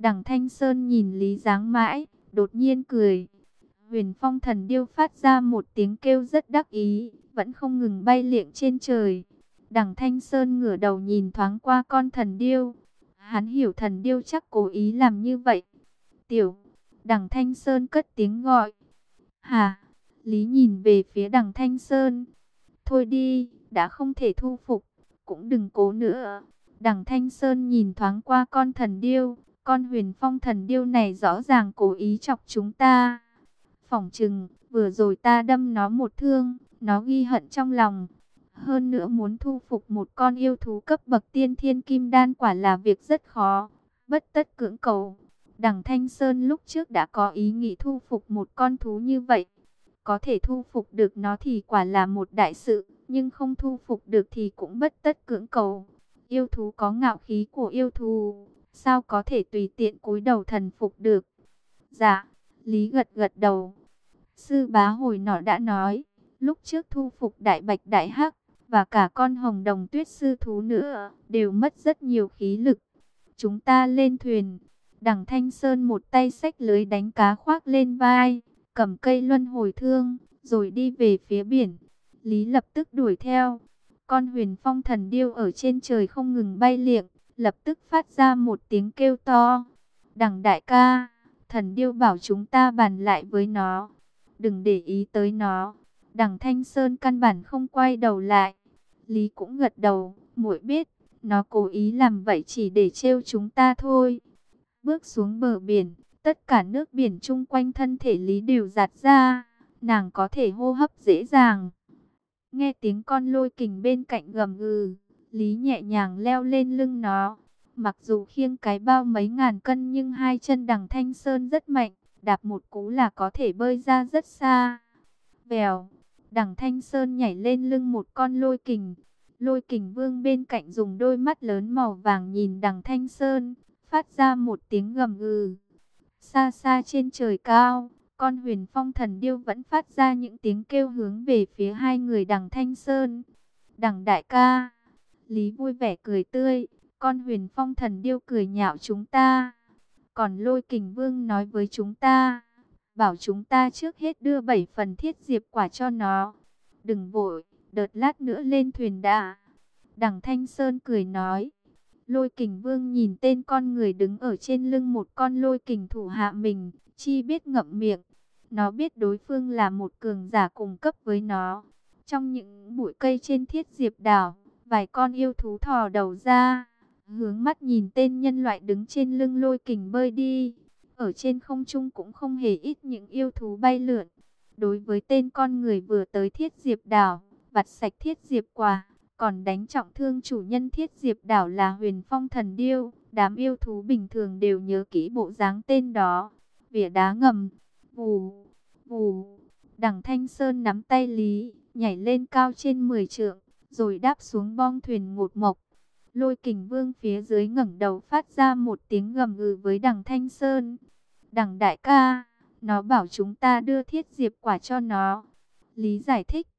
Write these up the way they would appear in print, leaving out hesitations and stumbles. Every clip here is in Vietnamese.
Đằng Thanh Sơn nhìn Lý Giáng mãi, đột nhiên cười. Huyền Phong thần điêu phát ra một tiếng kêu rất đắc ý, vẫn không ngừng bay liệng trên trời. Đằng Thanh Sơn ngửa đầu nhìn thoáng qua con thần điêu. Hắn hiểu thần điêu chắc cố ý làm như vậy. Tiểu, đằng Thanh Sơn cất tiếng gọi. Hà, Lý nhìn về phía đằng Thanh Sơn. Thôi đi, đã không thể thu phục, cũng đừng cố nữa. Đằng Thanh Sơn nhìn thoáng qua con thần điêu. Con Huyền Phong thần điêu này rõ ràng cố ý chọc chúng ta. Phỏng chừng, vừa rồi ta đâm nó một thương, nó ghi hận trong lòng. Hơn nữa muốn thu phục một con yêu thú cấp bậc tiên thiên kim đan quả là việc rất khó, bất tất cưỡng cầu. Đằng Thanh Sơn lúc trước đã có ý nghĩ thu phục một con thú như vậy. Có thể thu phục được nó thì quả là một đại sự, nhưng không thu phục được thì cũng bất tất cưỡng cầu. Yêu thú có ngạo khí của yêu thú, sao có thể tùy tiện cúi đầu thần phục được. Dạ, Lý gật gật đầu. Sư bá hồi nọ đã nói, lúc trước thu phục đại bạch đại hắc, và cả con hồng đồng tuyết sư thú nữa, đều mất rất nhiều khí lực. Chúng ta lên thuyền. Đằng Thanh Sơn một tay xách lưới đánh cá khoác lên vai, cầm cây luân hồi thương, rồi đi về phía biển. Lý lập tức đuổi theo. Con Huyền Phong thần điêu ở trên trời không ngừng bay liệng, lập tức phát ra một tiếng kêu to. Đằng đại ca, thần điêu bảo chúng ta bàn lại với nó, đừng để ý tới nó. Đằng Thanh Sơn căn bản không quay đầu lại. Lý cũng gật đầu, muội biết, nó cố ý làm vậy chỉ để trêu chúng ta thôi. Bước xuống bờ biển, tất cả nước biển chung quanh thân thể Lý đều giạt ra, nàng có thể hô hấp dễ dàng. Nghe tiếng con lôi kình bên cạnh gầm gừ, Lý nhẹ nhàng leo lên lưng nó. Mặc dù khiêng cái bao mấy ngàn cân nhưng hai chân đằng Thanh Sơn rất mạnh, đạp một cú là có thể bơi ra rất xa. Vèo, đằng Thanh Sơn nhảy lên lưng một con lôi kình. Lôi kình vương bên cạnh dùng đôi mắt lớn màu vàng nhìn đằng Thanh Sơn, phát ra một tiếng gầm gừ. Xa xa trên trời cao, con Huyền Phong thần điêu vẫn phát ra những tiếng kêu hướng về phía hai người đằng Thanh Sơn. Đằng đại ca, Lý vui vẻ cười tươi, con Huyền Phong thần điêu cười nhạo chúng ta. Còn lôi kình vương nói với chúng ta, bảo chúng ta trước hết đưa 7 phần thiết diệp quả cho nó. Đừng vội, đợt lát nữa lên thuyền đã. Đằng Thanh Sơn cười nói. Lôi kình vương nhìn tên con người đứng ở trên lưng một con lôi kình thủ hạ mình, chi biết ngậm miệng. Nó biết đối phương là một cường giả cùng cấp với nó. Trong những bụi cây trên thiết diệp đảo, vài con yêu thú thò đầu ra, hướng mắt nhìn tên nhân loại đứng trên lưng lôi kình bơi đi. Ở trên không trung cũng không hề ít những yêu thú bay lượn. Đối với tên con người vừa tới thiết diệp đảo, vặt sạch thiết diệp quả, còn đánh trọng thương chủ nhân thiết diệp đảo là Huyền Phong thần điêu, đám yêu thú bình thường đều nhớ kỹ bộ dáng tên đó. Vỉa đá ngầm, vù, vù, đằng Thanh Sơn nắm tay Lý, nhảy lên cao trên 10 trượng, rồi đáp xuống bong thuyền ngột mộc. Lôi kình vương phía dưới ngẩng đầu phát ra một tiếng gầm gừ với đằng Thanh Sơn. Đằng đại ca, nó bảo chúng ta đưa thiết diệp quả cho nó. Lý giải thích.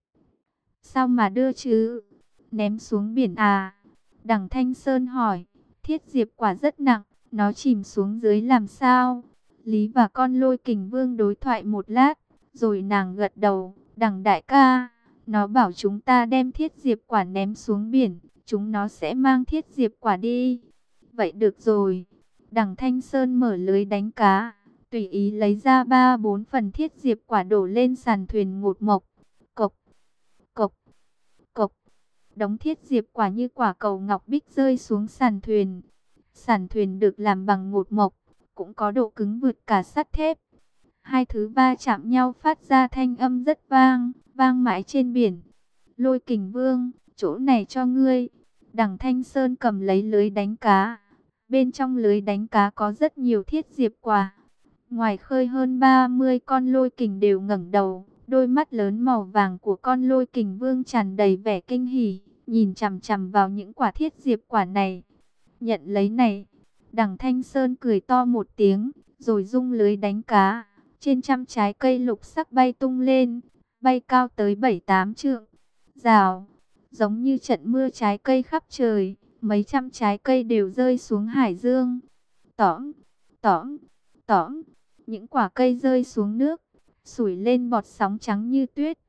Sao mà đưa chứ? Ném xuống biển à? Đằng Thanh Sơn hỏi. Thiết diệp quả rất nặng, nó chìm xuống dưới làm sao? Lý và con lôi kình vương đối thoại một lát, rồi nàng gật đầu. Đằng đại ca, nó bảo chúng ta đem thiết diệp quả ném xuống biển, chúng nó sẽ mang thiết diệp quả đi. Vậy được rồi. Đằng Thanh Sơn mở lưới đánh cá, tùy ý lấy ra 3-4 phần thiết diệp quả đổ lên sàn thuyền ngột mộc. Cộc, cộc, cộc. Đống thiết diệp quả như quả cầu ngọc bích rơi xuống sàn thuyền. Sàn thuyền được làm bằng ngột mộc, cũng có độ cứng vượt cả sắt thép. Hai thứ va chạm nhau phát ra thanh âm rất vang, vang mãi trên biển. Lôi kình vương, chỗ này cho ngươi. Đằng Thanh Sơn cầm lấy lưới đánh cá. Bên trong lưới đánh cá có rất nhiều thiết diệp quả. Ngoài khơi hơn 30 con lôi kình đều ngẩng đầu. Đôi mắt lớn màu vàng của con lôi kình vương tràn đầy vẻ kinh hỉ, nhìn chằm chằm vào những quả thiết diệp quả này. Nhận lấy này. Đằng Thanh Sơn cười to một tiếng, rồi rung lưới đánh cá. Trên trăm trái cây lục sắc bay tung lên, bay cao tới 7-8 trượng. Rào, giống như trận mưa trái cây khắp trời, mấy trăm trái cây đều rơi xuống hải dương. Tõm, Tõm, tõm, những quả cây rơi xuống nước, sủi lên bọt sóng trắng như tuyết.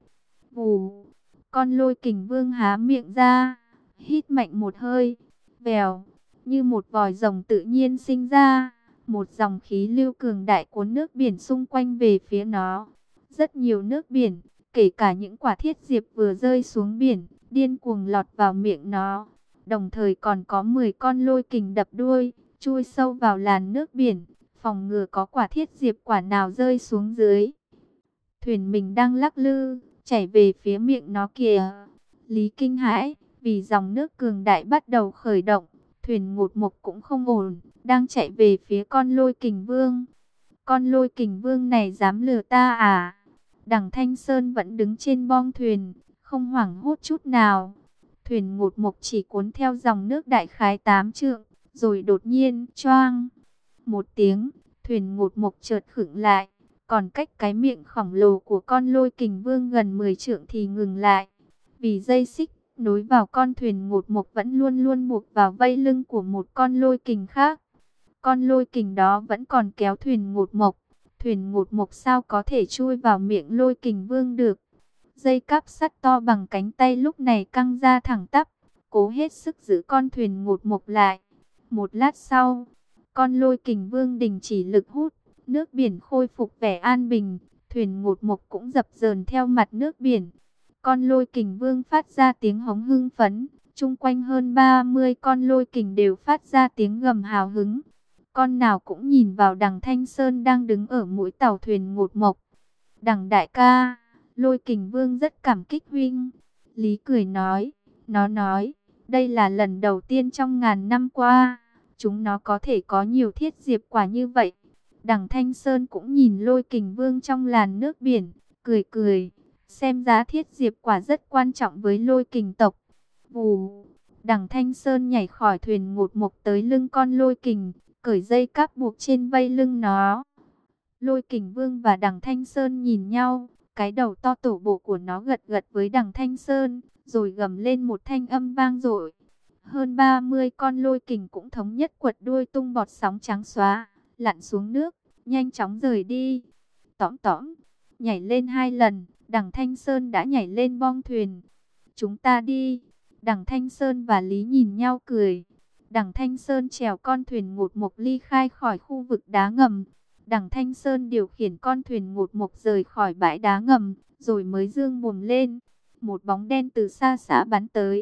Vù, con lôi kình vương há miệng ra, hít mạnh một hơi, vèo, như một vòi rồng tự nhiên sinh ra. Một dòng khí lưu cường đại cuốn nước biển xung quanh về phía nó. Rất nhiều nước biển, kể cả những quả thiết diệp vừa rơi xuống biển, điên cuồng lọt vào miệng nó. Đồng thời còn có 10 con lôi kình đập đuôi, chui sâu vào làn nước biển, phòng ngừa có quả thiết diệp quả nào rơi xuống dưới. Thuyền mình đang lắc lư, chảy về phía miệng nó kìa. Lý kinh hãi, vì dòng nước cường đại bắt đầu khởi động, thuyền ngột mục cũng không ổn, đang chạy về phía con lôi kình vương. Con lôi kình vương này dám lừa ta à? Đằng Thanh Sơn vẫn đứng trên bong thuyền, không hoảng hốt chút nào. Thuyền ngột mục chỉ cuốn theo dòng nước đại khái 8 trượng, rồi đột nhiên, choang. Một tiếng, thuyền ngột mục chợt khựng lại, còn cách cái miệng khổng lồ của con lôi kình vương gần 10 trượng thì ngừng lại. Vì dây xích nối vào con thuyền ngột mục vẫn luôn luôn buộc vào vây lưng của một con lôi kình khác. Con lôi kình đó vẫn còn kéo thuyền ngột mục. Thuyền ngột mục sao có thể chui vào miệng lôi kình vương được. Dây cáp sắt to bằng cánh tay lúc này căng ra thẳng tắp, cố hết sức giữ con thuyền ngột mục lại. Một lát sau, con lôi kình vương đình chỉ lực hút, nước biển khôi phục vẻ an bình, thuyền ngột mục cũng dập dờn theo mặt nước biển. Con lôi kình vương phát ra tiếng hống hưng phấn, chung quanh hơn 30 con lôi kình đều phát ra tiếng gầm hào hứng. Con nào cũng nhìn vào đằng Thanh Sơn đang đứng ở mũi tàu thuyền ngột mục. Đằng đại ca, lôi kình vương rất cảm kích huynh. Lý cười nói, nó nói, đây là lần đầu tiên trong ngàn năm qua, chúng nó có thể có nhiều thiết diệp quả như vậy. Đằng Thanh Sơn cũng nhìn lôi kình vương trong làn nước biển, cười cười, xem giá thiết diệp quả rất quan trọng với lôi kình tộc. Vù, đằng Thanh Sơn nhảy khỏi thuyền ngột mục tới lưng con lôi kình, cởi dây cáp buộc trên vây lưng nó. Lôi kình vương và đằng Thanh Sơn nhìn nhau, cái đầu to tổ bộ của nó gật gật với đằng Thanh Sơn, rồi gầm lên một thanh âm vang dội. Hơn 30 con lôi kình cũng thống nhất quật đuôi tung bọt sóng trắng xóa, lặn xuống nước, nhanh chóng rời đi. Tõm tõm, nhảy lên 2 lần, đằng Thanh Sơn đã nhảy lên bong thuyền. Chúng ta đi. Đằng Thanh Sơn và Lý nhìn nhau cười. Đằng Thanh Sơn chèo con thuyền ngột mục ly khai khỏi khu vực đá ngầm. Đằng Thanh Sơn điều khiển con thuyền ngột mục rời khỏi bãi đá ngầm, rồi mới dương mồm lên. Một bóng đen từ xa xả bắn tới.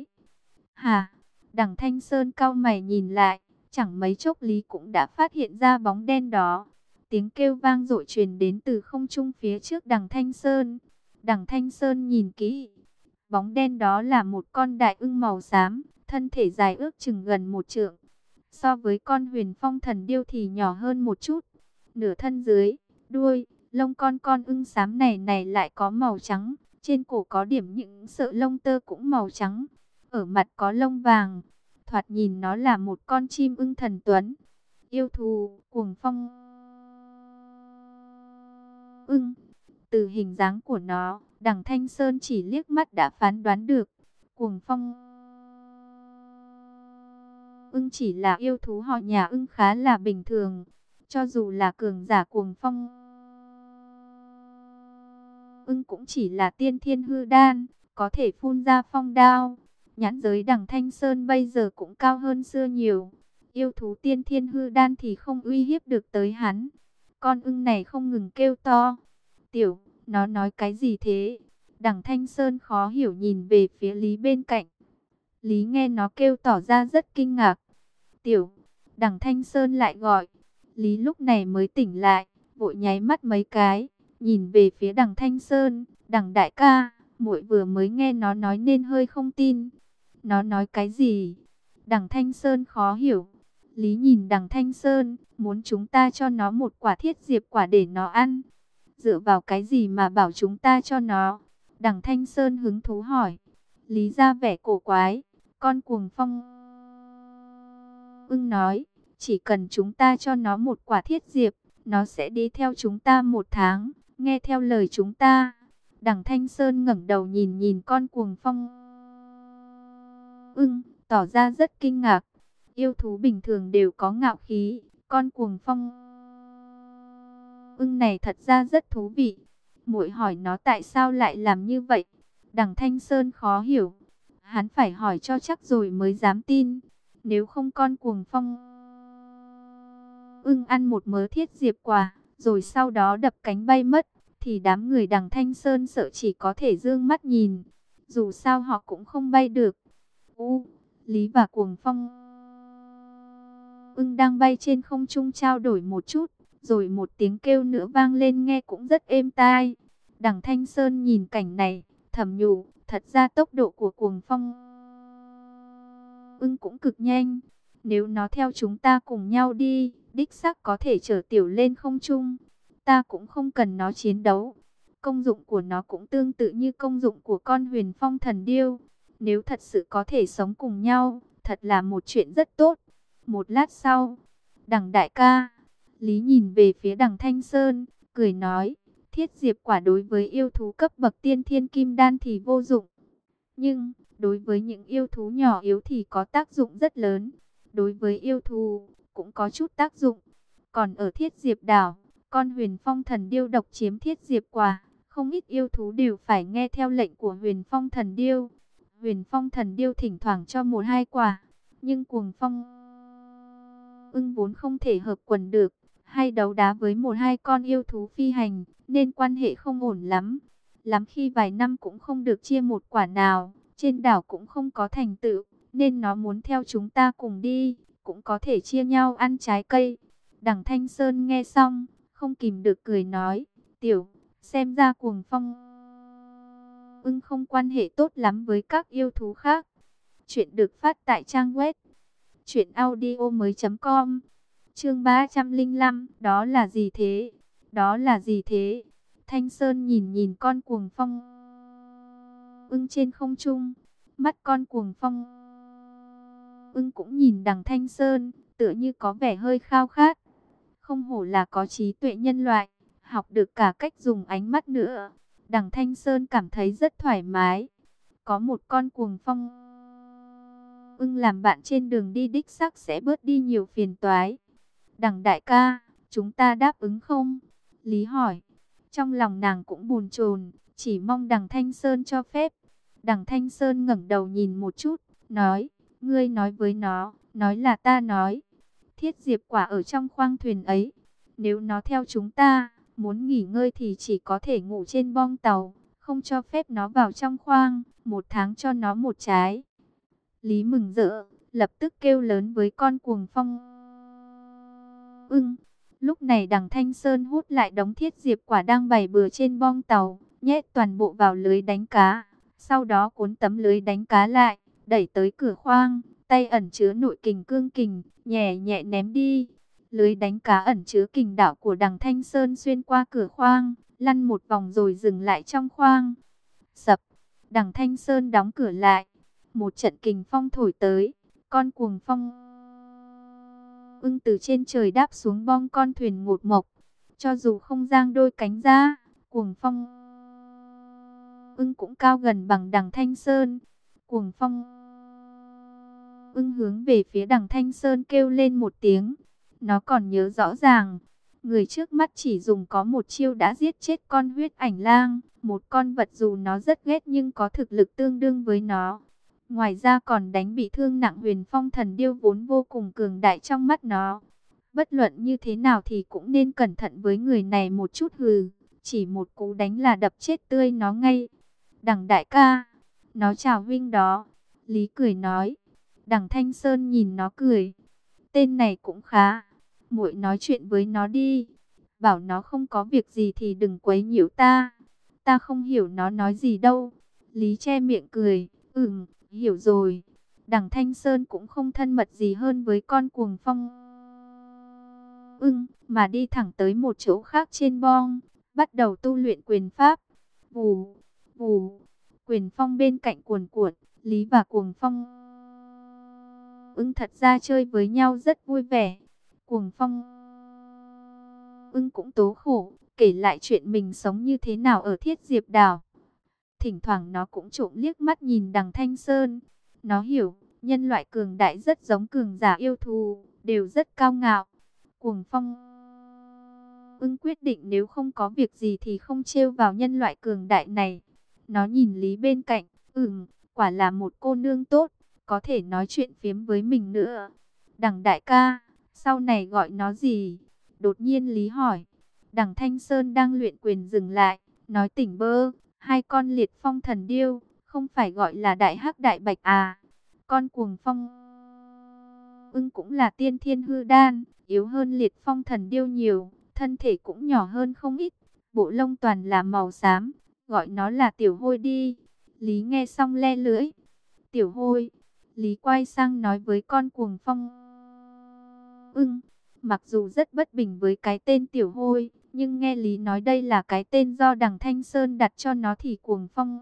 Hả? Đằng Thanh Sơn cau mày nhìn lại, chẳng mấy chốc Lý cũng đã phát hiện ra bóng đen đó. Tiếng kêu vang dội truyền đến từ không trung phía trước đằng Thanh Sơn. Đằng Thanh Sơn nhìn kỹ. Bóng đen đó là một con đại ưng màu xám, thân thể dài ước chừng gần 1 trượng. So với con huyền phong thần điêu thì nhỏ hơn một chút. Nửa thân dưới, đuôi, lông con ưng xám này lại có màu trắng. Trên cổ có điểm những sợi lông tơ cũng màu trắng. Ở mặt có lông vàng. Thoạt nhìn nó là một con chim ưng thần tuấn. Yêu thù, cuồng phong ưng. Từ hình dáng của nó, đằng Thanh Sơn chỉ liếc mắt đã phán đoán được. Cuồng phong ưng chỉ là yêu thú họ nhà ưng khá là bình thường. Cho dù là cường giả cuồng phong ưng cũng chỉ là tiên thiên hư đan, có thể phun ra phong đao. Nhãn giới đằng Thanh Sơn bây giờ cũng cao hơn xưa nhiều. Yêu thú tiên thiên hư đan thì không uy hiếp được tới hắn. Con ưng này không ngừng kêu to. Tiểu, nó nói cái gì thế? Đằng Thanh Sơn khó hiểu nhìn về phía Lý bên cạnh. Lý nghe nó kêu tỏ ra rất kinh ngạc. Tiểu, đằng Thanh Sơn lại gọi. Lý lúc này mới tỉnh lại, vội nháy mắt mấy cái, nhìn về phía đằng Thanh Sơn. Đằng đại ca, muội vừa mới nghe nó nói nên hơi không tin. Nó nói cái gì? Đằng Thanh Sơn khó hiểu. Lý nhìn đằng Thanh Sơn, muốn chúng ta cho nó một quả thiết diệp quả để nó ăn. Dựa vào cái gì mà bảo chúng ta cho nó? Đằng Thanh Sơn hứng thú hỏi. Lý ra vẻ cổ quái. Con cuồng phong ưng nói, chỉ cần chúng ta cho nó một quả thiết diệp, nó sẽ đi theo chúng ta 1 tháng, nghe theo lời chúng ta. Đằng Thanh Sơn ngẩng đầu nhìn nhìn con cuồng phong ưng, tỏ ra rất kinh ngạc. Yêu thú bình thường đều có ngạo khí, con cuồng phong Ưng này thật ra rất thú vị. Muội hỏi nó tại sao lại làm như vậy. Đằng Thanh Sơn khó hiểu. Hắn phải hỏi cho chắc rồi mới dám tin. Nếu không con Cuồng Phong Ưng ăn một mớ thiết diệp quả, rồi sau đó đập cánh bay mất, thì đám người đằng Thanh Sơn sợ chỉ có thể dương mắt nhìn. Dù sao họ cũng không bay được. Lý và Cuồng Phong Ưng đang bay trên không trung trao đổi một chút, rồi một tiếng kêu nữa vang lên nghe cũng rất êm tai. Đằng Thanh Sơn nhìn cảnh này, thầm nhủ, thật ra tốc độ của Cuồng Phong Ưng cũng cực nhanh. Nếu nó theo chúng ta cùng nhau đi, đích xác có thể chở tiểu lên không trung. Ta cũng không cần nó chiến đấu. Công dụng của nó cũng tương tự như công dụng của con Huyền Phong Thần Điêu. Nếu thật sự có thể sống cùng nhau, thật là một chuyện rất tốt. Một lát sau, đằng đại ca, Lý nhìn về phía đằng Thanh Sơn, cười nói, thiết diệp quả đối với yêu thú cấp bậc tiên thiên kim đan thì vô dụng. Nhưng, đối với những yêu thú nhỏ yếu thì có tác dụng rất lớn. Đối với yêu thú, cũng có chút tác dụng. Còn ở thiết diệp đảo, con Huyền Phong Thần Điêu độc chiếm thiết diệp quả. Không ít yêu thú đều phải nghe theo lệnh của Huyền Phong Thần Điêu. Huyền Phong Thần Điêu thỉnh thoảng cho một hai quả. Nhưng Cuồng Phong Ưng vốn không thể hợp quần được, hay đấu đá với một hai con yêu thú phi hành, nên quan hệ không ổn lắm. Lắm khi vài năm cũng không được chia một quả nào, trên đảo cũng không có thành tựu, nên nó muốn theo chúng ta cùng đi, cũng có thể chia nhau ăn trái cây. Đằng Thanh Sơn nghe xong, không kìm được cười nói, tiểu, xem ra Cuồng Phong Ưng không quan hệ tốt lắm với các yêu thú khác. Chuyện được phát tại trang web truyệnaudiomoi.com. Chương 305, đó là gì thế? Đó là gì thế? Thanh Sơn nhìn nhìn con Cuồng Phong Ưng trên không trung, mắt con Cuồng Phong Ưng cũng nhìn đằng Thanh Sơn, tựa như có vẻ hơi khao khát. Không hổ là có trí tuệ nhân loại, học được cả cách dùng ánh mắt nữa. Đằng Thanh Sơn cảm thấy rất thoải mái. Có một con Cuồng Phong Ưng làm bạn trên đường đi đích xác sẽ bớt đi nhiều phiền toái. Đằng đại ca, chúng ta đáp ứng không? Lý hỏi. Trong lòng nàng cũng bồn chồn, chỉ mong đằng Thanh Sơn cho phép. Đằng Thanh Sơn ngẩng đầu nhìn một chút, nói, ngươi nói với nó, nói là ta nói. Thiết diệp quả ở trong khoang thuyền ấy. Nếu nó theo chúng ta, muốn nghỉ ngơi thì chỉ có thể ngủ trên bong tàu, không cho phép nó vào trong khoang, 1 tháng cho nó một trái. Lý mừng rỡ, lập tức kêu lớn với con Cuồng Phong Ưng. Lúc này đằng Thanh Sơn hút lại đống thiết diệp quả đang bày bừa trên bong tàu, nhét toàn bộ vào lưới đánh cá. Sau đó cuốn tấm lưới đánh cá lại, đẩy tới cửa khoang, tay ẩn chứa nội kình cương kình, nhẹ nhẹ ném đi. Lưới đánh cá ẩn chứa kình đạo của đằng Thanh Sơn xuyên qua cửa khoang, lăn một vòng rồi dừng lại trong khoang. Sập, đằng Thanh Sơn đóng cửa lại. Một trận kình phong thổi tới, con Cuồng Phong Ưng từ trên trời đáp xuống bong con thuyền ngột mộc. Cho dù không giang đôi cánh ra, Cuồng Phong Ưng cũng cao gần bằng đằng Thanh Sơn. Cuồng Phong Ưng hướng về phía đằng Thanh Sơn kêu lên một tiếng. Nó còn nhớ rõ ràng, người trước mắt chỉ dùng có một chiêu đã giết chết con huyết ảnh lang, một con vật dù nó rất ghét nhưng có thực lực tương đương với nó. Ngoài ra còn đánh bị thương nặng Huyền Phong Thần Điêu vốn vô cùng cường đại trong mắt nó. Bất luận như thế nào thì cũng nên cẩn thận với người này một chút hừ. Chỉ một cú đánh là đập chết tươi nó ngay. Đằng đại ca, nó chào huynh đó. Lý cười nói. Đằng Thanh Sơn nhìn nó cười. Tên này cũng khá. Muội nói chuyện với nó đi. Bảo nó không có việc gì thì đừng quấy nhiễu ta. Ta không hiểu nó nói gì đâu. Lý che miệng cười. Hiểu rồi. Đằng Thanh Sơn cũng không thân mật gì hơn với con Cuồng Phong Ưng, mà đi thẳng tới một chỗ khác trên bong, bắt đầu tu luyện quyền pháp. Vù, vù, quyền phong bên cạnh cuồn cuộn, Lý và Cuồng Phong Ưng thật ra chơi với nhau rất vui vẻ. Cuồng Phong Ưng cũng tố khổ, kể lại chuyện mình sống như thế nào ở Thiết Diệp Đảo. Thỉnh thoảng nó cũng trộm liếc mắt nhìn đằng Thanh Sơn. Nó hiểu, nhân loại cường đại rất giống cường giả yêu thù, đều rất cao ngạo. Cuồng Phong Ưng quyết định nếu không có việc gì thì không trêu vào nhân loại cường đại này. Nó nhìn Lý bên cạnh, quả là một cô nương tốt, có thể nói chuyện phiếm với mình nữa. Đằng đại ca, sau này gọi nó gì? Đột nhiên Lý hỏi. Đằng Thanh Sơn đang luyện quyền dừng lại, nói tỉnh bơ, hai con liệt phong thần điêu, không phải gọi là đại hắc đại bạch à? Con cuồng phong ưng cũng là tiên thiên hư đan, yếu hơn liệt phong thần điêu nhiều, thân thể cũng nhỏ hơn không ít, bộ lông toàn là màu xám, gọi nó là tiểu hôi đi. Lý nghe xong le lưỡi. Tiểu hôi. Lý quay sang nói với con cuồng phong ưng. Mặc dù rất bất bình với cái tên tiểu hôi, nhưng nghe Lý nói đây là cái tên do đằng Thanh Sơn đặt cho nó thì cuồng phong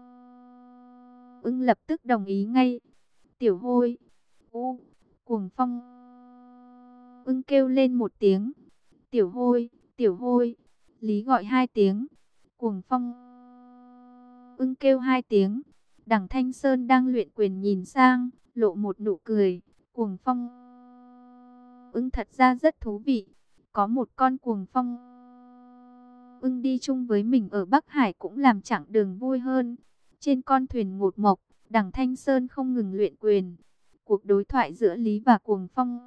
ưng lập tức đồng ý ngay. Tiểu hôi. Cuồng phong ưng kêu lên một tiếng. Tiểu hôi, tiểu hôi. Lý gọi hai tiếng. Cuồng phong ưng kêu hai tiếng. Đằng Thanh Sơn đang luyện quyền nhìn sang, lộ một nụ cười. Cuồng phong ưng thật ra rất thú vị. Có một con cuồng phong ưng đi chung với mình ở Bắc Hải cũng làm chặng đường vui hơn. Trên con thuyền ngột mộc, đằng Thanh Sơn không ngừng luyện quyền. Cuộc đối thoại giữa Lý và cuồng phong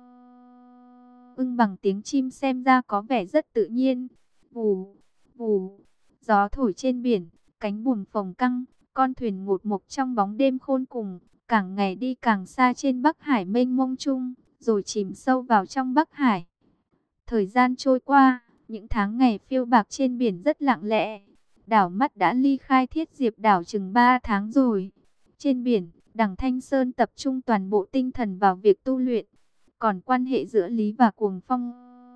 ưng bằng tiếng chim xem ra có vẻ rất tự nhiên. Vù, vù, gió thổi trên biển, cánh buồm phồng căng, con thuyền ngột mộc trong bóng đêm khôn cùng, càng ngày đi càng xa trên Bắc Hải mênh mông chung, rồi chìm sâu vào trong Bắc Hải. Thời gian trôi qua, những tháng ngày phiêu bạc trên biển rất lặng lẽ. Đảo mắt đã ly khai Thiết Diệp đảo chừng 3 tháng rồi. Trên biển, đằng Thanh Sơn tập trung toàn bộ tinh thần vào việc tu luyện. Còn quan hệ giữa Lý và cuồng phong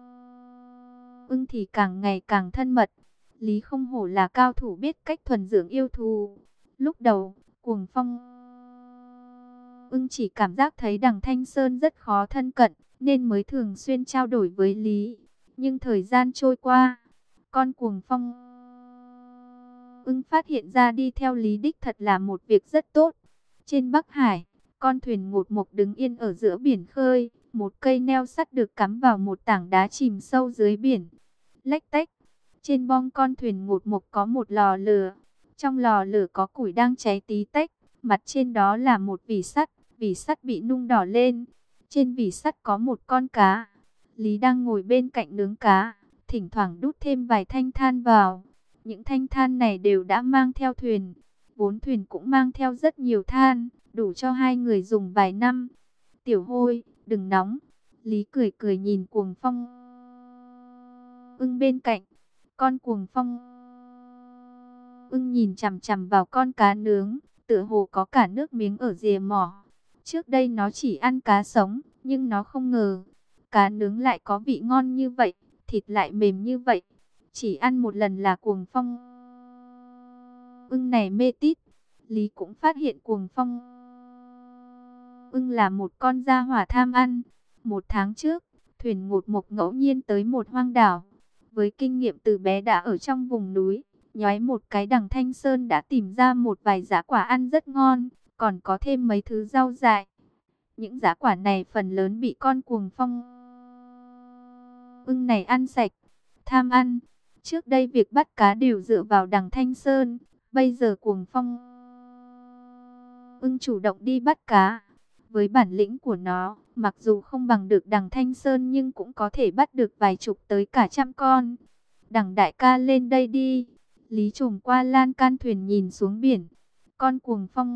ưng thì càng ngày càng thân mật. Lý không hổ là cao thủ biết cách thuần dưỡng yêu thú. Lúc đầu, cuồng phong ưng chỉ cảm giác thấy đằng Thanh Sơn rất khó thân cận, nên mới thường xuyên trao đổi với Lý. Nhưng thời gian trôi qua, con cuồng phong ưng phát hiện ra đi theo Lý đích thật là một việc rất tốt. Trên Bắc Hải, con thuyền ngột mộc đứng yên ở giữa biển khơi. Một cây neo sắt được cắm vào một tảng đá chìm sâu dưới biển. Lách tách, trên bong con thuyền ngột mộc có một lò lửa. Trong lò lửa có củi đang cháy tí tách. Mặt trên đó là một vỉ sắt bị nung đỏ lên. Trên vỉ sắt có một con cá. Lý đang ngồi bên cạnh nướng cá, thỉnh thoảng đút thêm vài thanh than vào. Những thanh than này đều đã mang theo thuyền. Vốn thuyền cũng mang theo rất nhiều than, đủ cho hai người dùng vài năm. Tiểu hôi, đừng nóng. Lý cười cười nhìn cuồng phong ưng bên cạnh. Con cuồng phong ưng nhìn chằm chằm vào con cá nướng, tựa hồ có cả nước miếng ở rìa mỏ. Trước đây nó chỉ ăn cá sống, nhưng nó không ngờ cá nướng lại có vị ngon như vậy, thịt lại mềm như vậy. Chỉ ăn một lần là cuồng phong ưng này mê tít. Lý cũng phát hiện cuồng phong ưng là một con gia hỏa tham ăn. Một tháng trước, thuyền ngột mộc ngẫu nhiên tới một hoang đảo. Với kinh nghiệm từ bé đã ở trong vùng núi, nhoái một cái đằng Thanh Sơn đã tìm ra một vài giá quả ăn rất ngon, còn có thêm mấy thứ rau dại. Những giá quả này phần lớn bị con cuồng phong ưng này ăn sạch. Tham ăn, trước đây việc bắt cá đều dựa vào đằng Thanh Sơn, bây giờ cuồng phong ưng chủ động đi bắt cá. Với bản lĩnh của nó, mặc dù không bằng được đằng Thanh Sơn nhưng cũng có thể bắt được vài chục tới cả trăm con. Đằng đại ca lên đây đi. Lý trồm qua lan can thuyền nhìn xuống biển. Con cuồng phong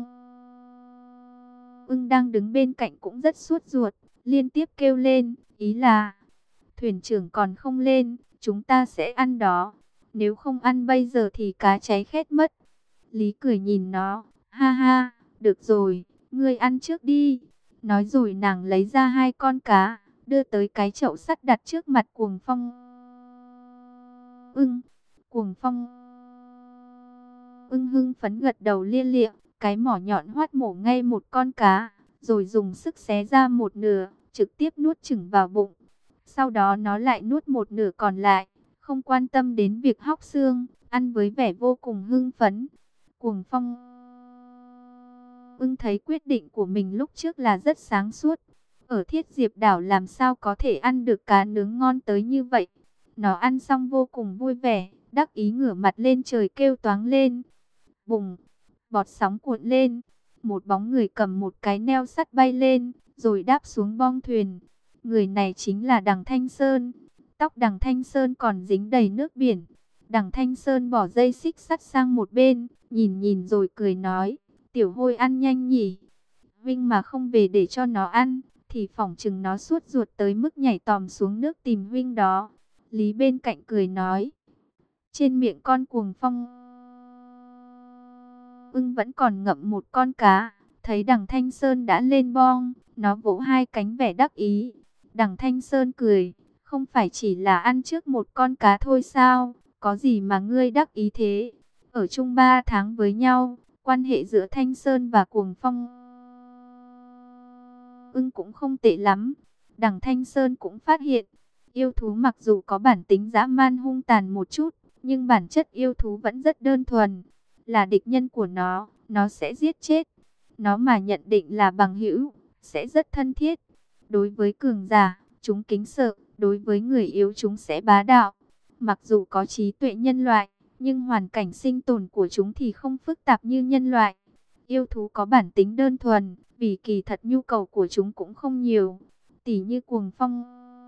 ưng đang đứng bên cạnh cũng rất sốt ruột, liên tiếp kêu lên, ý là thuyền trưởng còn không lên, chúng ta sẽ ăn đó. Nếu không ăn bây giờ thì cá cháy khét mất. Lý cười nhìn nó, ha ha, được rồi, ngươi ăn trước đi. Nói rồi nàng lấy ra hai con cá, đưa tới cái chậu sắt đặt trước mặt cuồng phong ưng. Cuồng phong ưng hưng phấn gật đầu lia lịa, cái mỏ nhọn hoắt mổ ngay một con cá, rồi dùng sức xé ra một nửa, trực tiếp nuốt chửng vào bụng. Sau đó nó lại nuốt một nửa còn lại, không quan tâm đến việc hóc xương, ăn với vẻ vô cùng hưng phấn. Cuồng phong ưng thấy quyết định của mình lúc trước là rất sáng suốt. Ở Thiết Diệp đảo làm sao có thể ăn được cá nướng ngon tới như vậy. Nó ăn xong vô cùng vui vẻ, đắc ý ngửa mặt lên trời kêu toáng lên. Bùng, bọt sóng cuộn lên, một bóng người cầm một cái neo sắt bay lên, rồi đáp xuống bong thuyền. Người này chính là Đằng Thanh Sơn. Tóc Đằng Thanh Sơn còn dính đầy nước biển. Đằng Thanh Sơn bỏ dây xích sắt sang một bên, nhìn nhìn rồi cười nói, tiểu hôi ăn nhanh nhỉ. Vinh mà không về để cho nó ăn, thì phỏng chừng nó suốt ruột tới mức nhảy tòm xuống nước tìm Vinh đó. Lý bên cạnh cười nói, trên miệng con Cuồng Phong ưng vẫn còn ngậm một con cá. Thấy Đằng Thanh Sơn đã lên bong, nó vỗ hai cánh vẻ đắc ý. Đằng Thanh Sơn cười, không phải chỉ là ăn trước một con cá thôi sao, có gì mà ngươi đắc ý thế. Ở chung 3 tháng với nhau, quan hệ giữa Thanh Sơn và Cuồng Phong ưng cũng không tệ lắm. Đằng Thanh Sơn cũng phát hiện, yêu thú mặc dù có bản tính dã man hung tàn một chút, nhưng bản chất yêu thú vẫn rất đơn thuần. Là địch nhân của nó sẽ giết chết. Nó mà nhận định là bằng hữu, sẽ rất thân thiết. Đối với cường giả, chúng kính sợ, đối với người yếu chúng sẽ bá đạo. Mặc dù có trí tuệ nhân loại, nhưng hoàn cảnh sinh tồn của chúng thì không phức tạp như nhân loại. Yêu thú có bản tính đơn thuần, vì kỳ thật nhu cầu của chúng cũng không nhiều. Tỉ như Cuồng Phong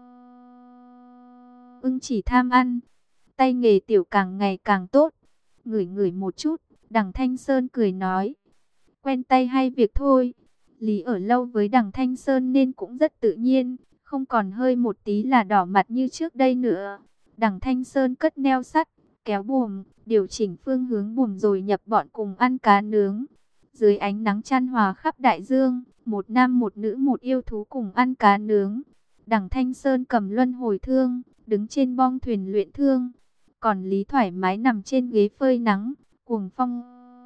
ưng chỉ tham ăn, tay nghề tiểu càng ngày càng tốt. Ngửi ngửi một chút, Đằng Thanh Sơn cười nói, quen tay hay việc thôi. Lý ở lâu với Đằng Thanh Sơn nên cũng rất tự nhiên, không còn hơi một tí là đỏ mặt như trước đây nữa. Đằng Thanh Sơn cất neo sắt, kéo buồm, điều chỉnh phương hướng buồm rồi nhập bọn cùng ăn cá nướng. Dưới ánh nắng chan hòa khắp đại dương, một nam một nữ một yêu thú cùng ăn cá nướng. Đằng Thanh Sơn cầm luân hồi thương, đứng trên bong thuyền luyện thương. Còn Lý thoải mái nằm trên ghế phơi nắng. Cuồng Phong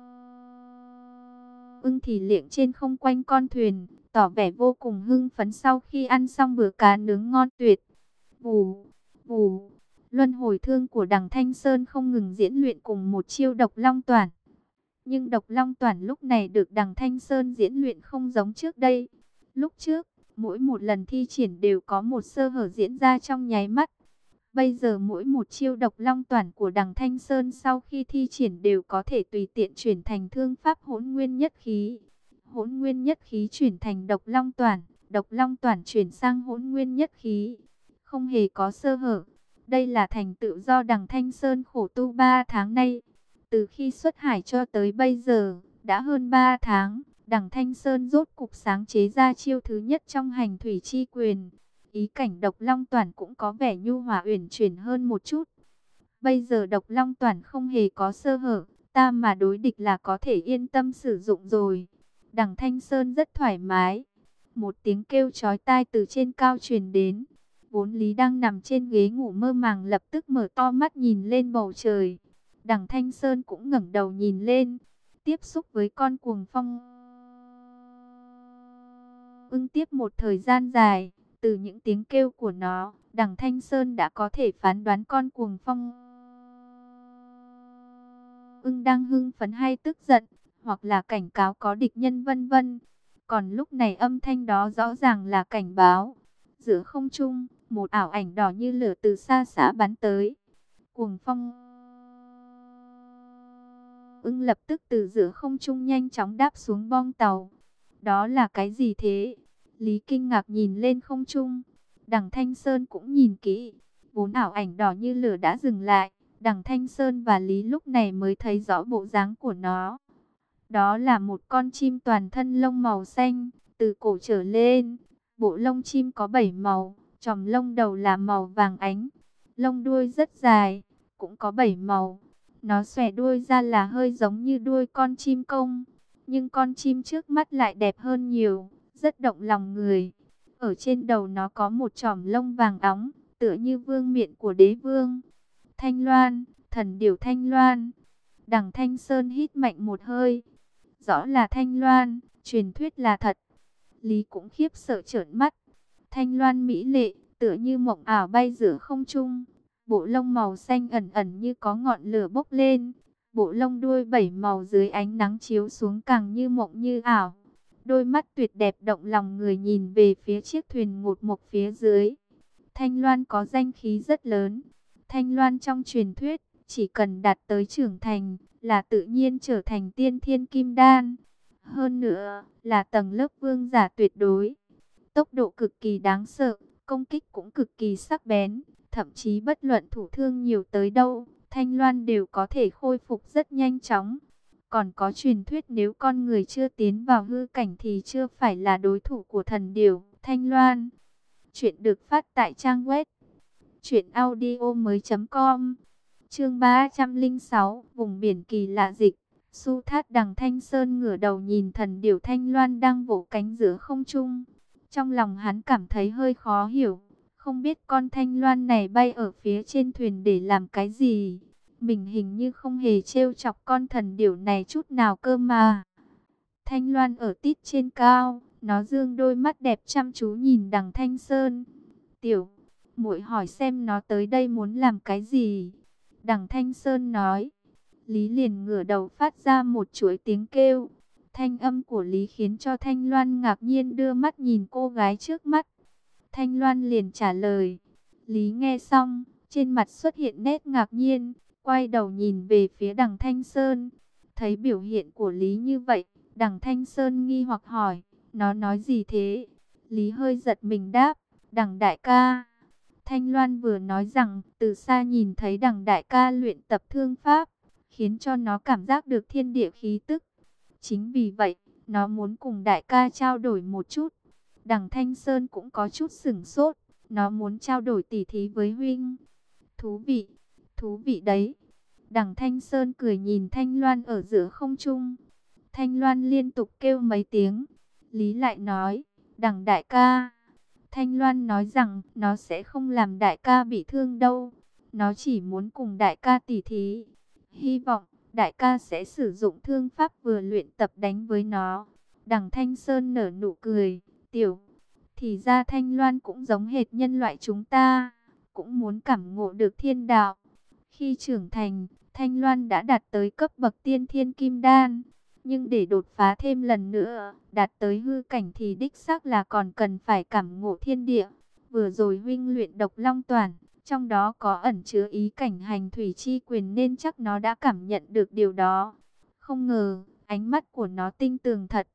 ưng thì liệng trên không quanh con thuyền, tỏ vẻ vô cùng hưng phấn sau khi ăn xong bữa cá nướng ngon tuyệt. Vù, vù, luân hồi thương của Đằng Thanh Sơn không ngừng diễn luyện cùng một chiêu độc long toản. Nhưng độc long toản lúc này được Đằng Thanh Sơn diễn luyện không giống trước đây. Lúc trước, mỗi một lần thi triển đều có một sơ hở diễn ra trong nháy mắt. Bây giờ mỗi một chiêu độc long toản của Đằng Thanh Sơn sau khi thi triển đều có thể tùy tiện chuyển thành thương pháp hỗn nguyên nhất khí. Hỗn nguyên nhất khí chuyển thành độc long toản chuyển sang hỗn nguyên nhất khí. Không hề có sơ hở. Đây là thành tựu do Đằng Thanh Sơn khổ tu 3 tháng nay. Từ khi xuất hải cho tới bây giờ, đã hơn 3 tháng, Đằng Thanh Sơn rốt cục sáng chế ra chiêu thứ nhất trong hành thủy chi quyền. Ý cảnh độc long toản cũng có vẻ nhu hòa uyển chuyển hơn một chút. Bây giờ độc long toản không hề có sơ hở, ta mà đối địch là có thể yên tâm sử dụng rồi. Đằng Thanh Sơn rất thoải mái. Một tiếng kêu chói tai từ trên cao truyền đến. Vốn Lý đang nằm trên ghế ngủ mơ màng lập tức mở to mắt nhìn lên bầu trời. Đằng Thanh Sơn cũng ngẩng đầu nhìn lên, tiếp xúc với con Cuồng Phong ưng tiếp một thời gian dài. Từ những tiếng kêu của nó, Đằng Thanh Sơn đã có thể phán đoán con Cuồng Phong ưng đang hưng phấn hay tức giận, hoặc là cảnh cáo có địch nhân vân vân. Còn lúc này âm thanh đó rõ ràng là cảnh báo. Giữa không trung, một ảo ảnh đỏ như lửa từ xa xả bắn tới. Cuồng Phong ưng lập tức từ giữa không trung nhanh chóng đáp xuống bong tàu. Đó là cái gì thế? Lý kinh ngạc nhìn lên không trung. Đằng Thanh Sơn cũng nhìn kỹ. Vốn ảo ảnh đỏ như lửa đã dừng lại. Đằng Thanh Sơn và Lý lúc này mới thấy rõ bộ dáng của nó. Đó là một con chim toàn thân lông màu xanh. Từ cổ trở lên, bộ lông chim có 7 màu. Chòm lông đầu là màu vàng ánh. Lông đuôi rất dài, cũng có 7 màu. Nó xòe đuôi ra là hơi giống như đuôi con chim công. Nhưng con chim trước mắt lại đẹp hơn nhiều, rất động lòng người. Ở trên đầu nó có một chòm lông vàng óng, tựa như vương miện của đế vương. Thanh Loan, thần điểu Thanh Loan. Đằng Thanh Sơn hít mạnh một hơi. Rõ là Thanh Loan, truyền thuyết là thật. Lý cũng khiếp sợ trợn mắt. Thanh Loan mỹ lệ, tựa như mộng ảo bay giữa không trung. Bộ lông màu xanh ẩn ẩn như có ngọn lửa bốc lên. Bộ lông đuôi 7 màu dưới ánh nắng chiếu xuống càng như mộng như ảo. Đôi mắt tuyệt đẹp động lòng người nhìn về phía chiếc thuyền ngột mộc phía dưới. Thanh Loan có danh khí rất lớn. Thanh Loan trong truyền thuyết, chỉ cần đạt tới trưởng thành, là tự nhiên trở thành tiên thiên kim đan. Hơn nữa, là tầng lớp vương giả tuyệt đối. Tốc độ cực kỳ đáng sợ, công kích cũng cực kỳ sắc bén. Thậm chí bất luận thủ thương nhiều tới đâu, Thanh Loan đều có thể khôi phục rất nhanh chóng. Còn có truyền thuyết nếu con người chưa tiến vào hư cảnh thì chưa phải là đối thủ của thần điểu, Thanh Loan. Chuyện được phát tại trang web truyệnaudiomoi.com. Chương 306, vùng biển kỳ lạ dịch. Su Thát Đằng Thanh Sơn ngửa đầu nhìn thần điểu Thanh Loan đang vỗ cánh giữa không trung. Trong lòng hắn cảm thấy hơi khó hiểu, không biết con Thanh Loan này bay ở phía trên thuyền để làm cái gì. Mình hình như không hề trêu chọc con thần điểu này chút nào cơ mà. Thanh Loan ở tít trên cao, nó dương đôi mắt đẹp chăm chú nhìn Đằng Thanh Sơn. Tiểu muội hỏi xem nó tới đây muốn làm cái gì. Đằng Thanh Sơn nói. Lý liền ngửa đầu phát ra một chuỗi tiếng kêu. Thanh âm của Lý khiến cho Thanh Loan ngạc nhiên đưa mắt nhìn cô gái trước mắt. Thanh Loan liền trả lời. Lý nghe xong, trên mặt xuất hiện nét ngạc nhiên, quay đầu nhìn về phía Đằng Thanh Sơn. Thấy biểu hiện của Lý như vậy, Đằng Thanh Sơn nghi hoặc hỏi, nó nói gì thế? Lý hơi giật mình đáp, Đằng đại ca. Thanh Loan vừa nói rằng, từ xa nhìn thấy Đằng đại ca luyện tập thương pháp, khiến cho nó cảm giác được thiên địa khí tức. Chính vì vậy, nó muốn cùng đại ca trao đổi một chút. Đằng Thanh Sơn cũng có chút sửng sốt, nó muốn trao đổi tỉ thí với huynh. Thú vị đấy. Đằng Thanh Sơn cười nhìn Thanh Loan ở giữa không trung. Thanh Loan liên tục kêu mấy tiếng. Lý lại nói, Đằng đại ca. Thanh Loan nói rằng nó sẽ không làm đại ca bị thương đâu. Nó chỉ muốn cùng đại ca tỉ thí. Hy vọng đại ca sẽ sử dụng thương pháp vừa luyện tập đánh với nó. Đằng Thanh Sơn nở nụ cười. Tiểu, thì ra Thanh Loan cũng giống hệt nhân loại chúng ta, cũng muốn cảm ngộ được thiên đạo. Khi trưởng thành, Thanh Loan đã đạt tới cấp bậc tiên thiên kim đan. Nhưng để đột phá thêm lần nữa, đạt tới hư cảnh thì đích xác là còn cần phải cảm ngộ thiên địa. Vừa rồi huynh luyện độc long toàn, trong đó có ẩn chứa ý cảnh hành thủy chi quyền nên chắc nó đã cảm nhận được điều đó. Không ngờ, ánh mắt của nó tinh tường thật.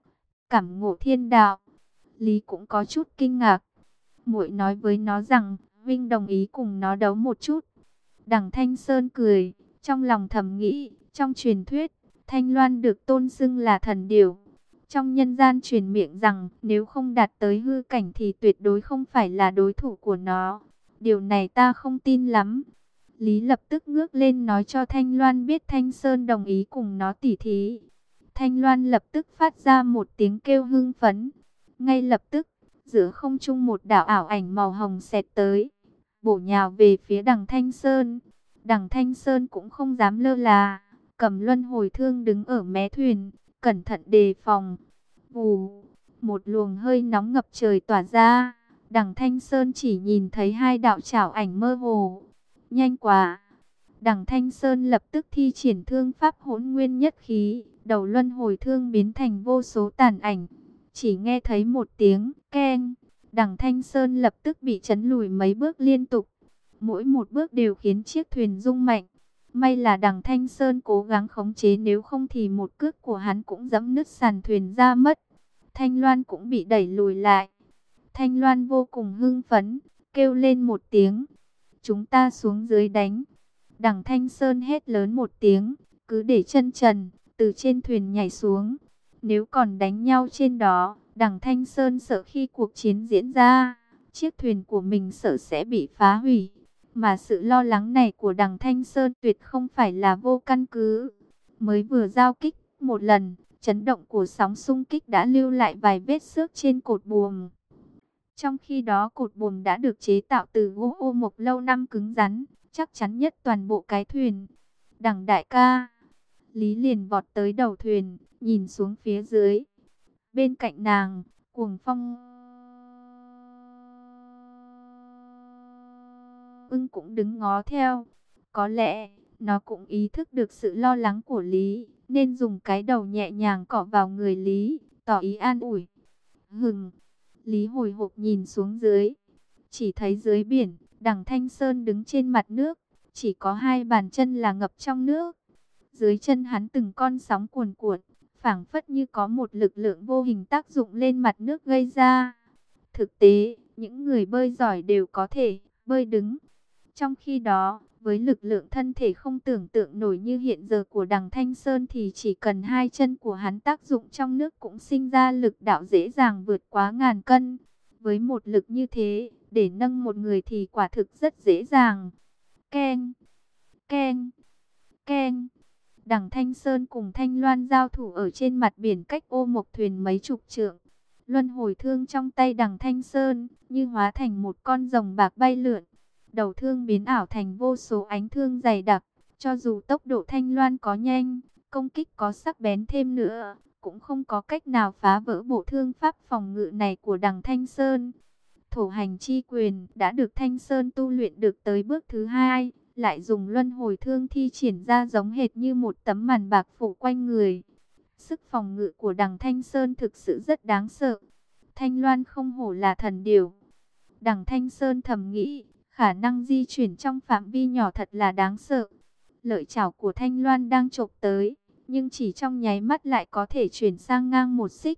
Cảm ngộ thiên đạo. Lý cũng có chút kinh ngạc. Muội nói với nó rằng, huynh đồng ý cùng nó đấu một chút. Đằng Thanh Sơn cười, trong lòng thầm nghĩ, trong truyền thuyết, Thanh Loan được tôn xưng là thần điểu. Trong nhân gian truyền miệng rằng, nếu không đạt tới hư cảnh thì tuyệt đối không phải là đối thủ của nó. Điều này ta không tin lắm. Lý lập tức ngước lên nói cho Thanh Loan biết Thanh Sơn đồng ý cùng nó tỉ thí. Thanh Loan lập tức phát ra một tiếng kêu hưng phấn. Ngay lập tức, giữa không trung một đạo ảo ảnh màu hồng xẹt tới, bổ nhào về phía Đằng Thanh Sơn. Đằng Thanh Sơn cũng không dám lơ là, cầm luân hồi thương đứng ở mé thuyền, cẩn thận đề phòng. Vù, một luồng hơi nóng ngập trời tỏa ra. Đằng Thanh Sơn chỉ nhìn thấy hai đạo chảo ảnh mơ hồ. Nhanh quá! Đằng Thanh Sơn lập tức thi triển thương pháp hỗn nguyên nhất khí, đầu luân hồi thương biến thành vô số tàn ảnh. Chỉ nghe thấy một tiếng keng, Đằng Thanh Sơn lập tức bị chấn lùi mấy bước liên tục. Mỗi một bước đều khiến chiếc thuyền rung mạnh. May là Đằng Thanh Sơn cố gắng khống chế, nếu không thì một cước của hắn cũng giẫm nứt sàn thuyền ra mất. Thanh Loan cũng bị đẩy lùi lại. Thanh Loan vô cùng hưng phấn, kêu lên một tiếng. Chúng ta xuống dưới đánh. Đằng Thanh Sơn hét lớn một tiếng, cứ để chân trần, từ trên thuyền nhảy xuống. Nếu còn đánh nhau trên đó, Đằng Thanh Sơn sợ khi cuộc chiến diễn ra, chiếc thuyền của mình sợ sẽ bị phá hủy. Mà sự lo lắng này của Đằng Thanh Sơn tuyệt không phải là vô căn cứ. Mới vừa giao kích một lần, chấn động của sóng xung kích đã lưu lại vài vết xước trên cột buồm. Trong khi đó cột buồm đã được chế tạo từ gỗ ô mộc lâu năm cứng rắn, chắc chắn nhất toàn bộ cái thuyền. Đằng đại ca, Lý liền vọt tới đầu thuyền, nhìn xuống phía dưới. Bên cạnh nàng, Cuồng Phong Ưng cũng đứng ngó theo. Có lẽ, nó cũng ý thức được sự lo lắng của Lý, nên dùng cái đầu nhẹ nhàng cọ vào người Lý, tỏ ý an ủi. Hừng! Lý hồi hộp nhìn xuống dưới, chỉ thấy dưới biển, Đằng Thanh Sơn đứng trên mặt nước, chỉ có hai bàn chân là ngập trong nước. Dưới chân hắn từng con sóng cuồn cuộn, phảng phất như có một lực lượng vô hình tác dụng lên mặt nước gây ra. Thực tế, những người bơi giỏi đều có thể bơi đứng. Trong khi đó, với lực lượng thân thể không tưởng tượng nổi như hiện giờ của Đằng Thanh Sơn thì chỉ cần hai chân của hắn tác dụng trong nước cũng sinh ra lực đạo dễ dàng vượt quá ngàn cân. Với một lực như thế, để nâng một người thì quả thực rất dễ dàng. Keng, keng, keng. Đằng Thanh Sơn cùng Thanh Loan giao thủ ở trên mặt biển cách Ô Mộc thuyền mấy chục trượng. Luân hồi thương trong tay Đằng Thanh Sơn như hóa thành một con rồng bạc bay lượn. Đầu thương biến ảo thành vô số ánh thương dày đặc. Cho dù tốc độ Thanh Loan có nhanh, công kích có sắc bén thêm nữa, cũng không có cách nào phá vỡ bộ thương pháp phòng ngự này của Đằng Thanh Sơn. Thổ hành chi quyền đã được Thanh Sơn tu luyện được tới bước thứ hai, lại dùng luân hồi thương thi triển ra giống hệt như một tấm màn bạc phủ quanh người. Sức phòng ngự của Đằng Thanh Sơn thực sự rất đáng sợ. Thanh Loan không hổ là thần điểu. Đằng Thanh Sơn thầm nghĩ, khả năng di chuyển trong phạm vi nhỏ thật là đáng sợ. Lợi chảo của Thanh Loan đang chộp tới, nhưng chỉ trong nháy mắt lại có thể chuyển sang ngang một xích.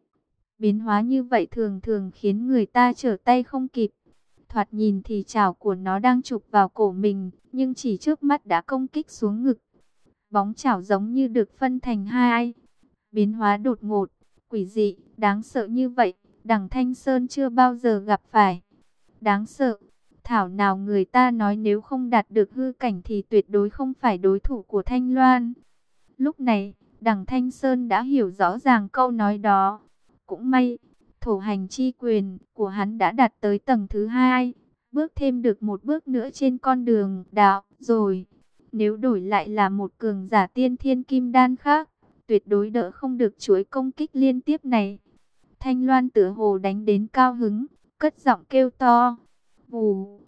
Biến hóa như vậy thường thường khiến người ta trở tay không kịp. Thoạt nhìn thì chảo của nó đang chụp vào cổ mình, nhưng chỉ trước mắt đã công kích xuống ngực. Bóng chảo giống như được phân thành hai. Biến hóa đột ngột, quỷ dị, đáng sợ như vậy, Đằng Thanh Sơn chưa bao giờ gặp phải. Đáng sợ, thảo nào người ta nói nếu không đạt được hư cảnh thì tuyệt đối không phải đối thủ của Thanh Loan. Lúc này, Đằng Thanh Sơn đã hiểu rõ ràng câu nói đó. Cũng may, thổ hành chi quyền của hắn đã đạt tới tầng thứ hai, bước thêm được một bước nữa trên con đường đạo rồi. Nếu đổi lại là một cường giả tiên thiên kim đan khác, tuyệt đối đỡ không được chuỗi công kích liên tiếp này. Thanh Loan tựa hồ đánh đến cao hứng, cất giọng kêu to. Vù,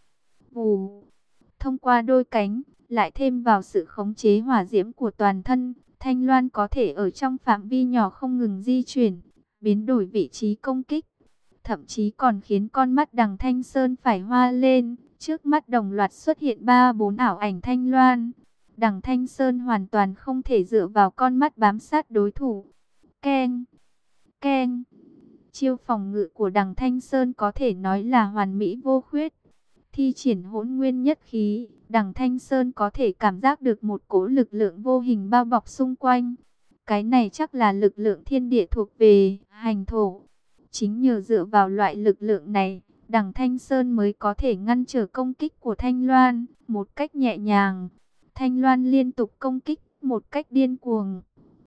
vù. Thông qua đôi cánh, lại thêm vào sự khống chế hỏa diễm của toàn thân, Thanh Loan có thể ở trong phạm vi nhỏ không ngừng di chuyển, biến đổi vị trí công kích. Thậm chí còn khiến con mắt Đằng Thanh Sơn phải hoa lên, trước mắt đồng loạt xuất hiện 3-4 ảo ảnh Thanh Loan. Đằng Thanh Sơn hoàn toàn không thể dựa vào con mắt bám sát đối thủ. Keng, keng. Chiêu phòng ngự của Đằng Thanh Sơn có thể nói là hoàn mỹ vô khuyết. Thi triển hỗn nguyên nhất khí, Đằng Thanh Sơn có thể cảm giác được một cỗ lực lượng vô hình bao bọc xung quanh. Cái này chắc là lực lượng thiên địa thuộc về hành thổ. Chính nhờ dựa vào loại lực lượng này, Đằng Thanh Sơn mới có thể ngăn trở công kích của Thanh Loan một cách nhẹ nhàng. Thanh Loan liên tục công kích một cách điên cuồng,